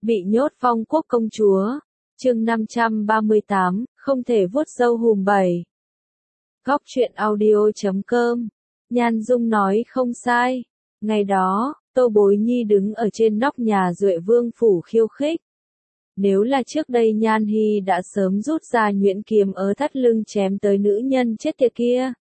Bị nhốt Phong Quốc công chúa. Chương 538, không thể vuốt râu hùm bầy. Góc truyện audio.com. Nhan Dung nói không sai. Ngày đó, Tô Bối Nhi đứng ở trên nóc nhà Duệ Vương phủ khiêu khích. Nếu là trước đây Nhan Hi đã sớm rút ra nhuyễn kiếm ở thắt lưng chém tới nữ nhân chết tiệt kia.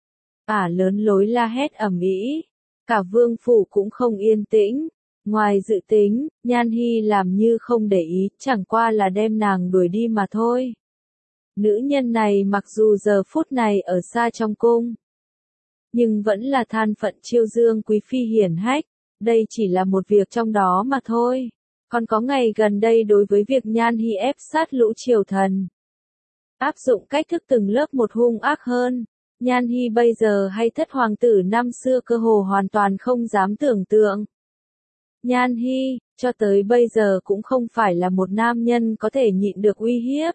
Lớn lối la hét ầm ĩ, cả vương phủ cũng không yên tĩnh. Ngoài dự tính, Nhan Hi làm như không để ý, chẳng qua là đem nàng đuổi đi mà thôi. Nữ nhân này mặc dù giờ phút này ở xa trong cung, nhưng vẫn là than phận chiêu dương quý phi hiển hách, đây chỉ là một việc trong đó mà thôi. Còn có ngày gần đây đối với việc Nhan Hi ép sát lũ triều thần, áp dụng cách thức từng lớp một hung ác hơn. Nhan Hi bây giờ hay thất hoàng tử năm xưa cơ hồ hoàn toàn không dám tưởng tượng. Nhan Hi, cho tới bây giờ cũng không phải là một nam nhân có thể nhịn được uy hiếp.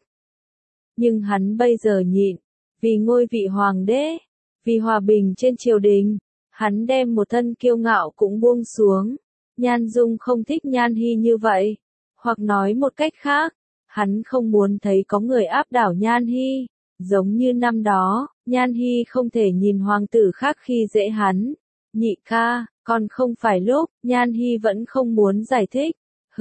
Nhưng hắn bây giờ nhịn, vì ngôi vị hoàng đế, vì hòa bình trên triều đình, hắn đem một thân kiêu ngạo cũng buông xuống. Nhan Dung không thích Nhan Hi như vậy, hoặc nói một cách khác, hắn không muốn thấy có người áp đảo Nhan Hi. Giống như năm đó, Nhan Hi không thể nhìn hoàng tử khác khi dễ hắn. Nhị ca, còn không phải lúc, Nhan Hi vẫn không muốn giải thích.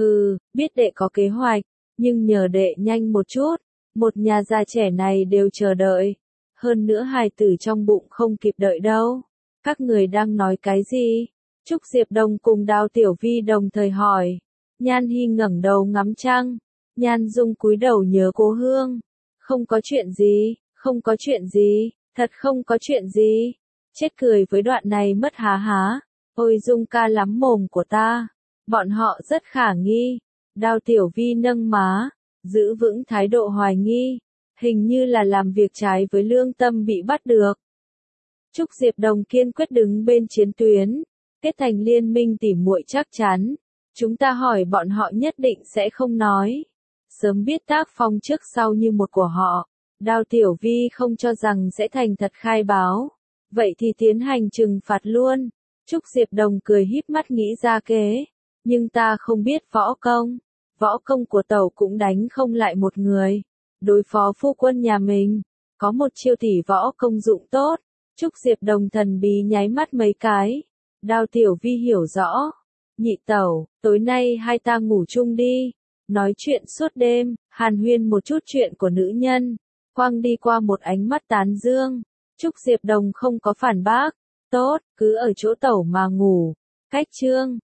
Biết đệ có kế hoạch, nhưng nhờ đệ nhanh một chút, một nhà già trẻ này đều chờ đợi. Hơn nữa hài tử trong bụng không kịp đợi đâu. Các người đang nói cái gì? Trúc Diệp Đồng cùng Đào Tiểu Vi đồng thời hỏi. Nhan Hi ngẩng đầu ngắm trăng. Nhan Dung cúi đầu nhớ cố hương. Không có chuyện gì, không có chuyện gì, thật không có chuyện gì. Chết cười với đoạn này mất há há. Ôi Dung ca lắm mồm của ta. Bọn họ rất khả nghi. Đào Tiểu Vi nâng má, giữ vững thái độ hoài nghi. Hình như là làm việc trái với lương tâm bị bắt được. Trúc Diệp Đồng kiên quyết đứng bên chiến tuyến. Kết thành liên minh tỉ muội chắc chắn. Chúng ta hỏi bọn họ nhất định sẽ không nói. Sớm biết tác phong trước sau như một của họ. Đào Tiểu Vi không cho rằng sẽ thành thật khai báo. Vậy thì tiến hành trừng phạt luôn. Trúc Diệp Đồng cười híp mắt nghĩ ra kế. Nhưng ta không biết võ công. Võ công của tẩu cũng đánh không lại một người. Đối phó phu quân nhà mình. Có một chiêu tỷ võ công dụng tốt. Trúc Diệp Đồng thần bí nháy mắt mấy cái. Đào Tiểu Vi hiểu rõ. Nhị tẩu, tối nay hai ta ngủ chung đi. Nói chuyện suốt đêm, hàn huyên một chút chuyện của nữ nhân. Quang đi qua một ánh mắt tán dương. Trúc Diệp Đồng không có phản bác. Tốt, cứ ở chỗ tẩu mà ngủ. Cách chương.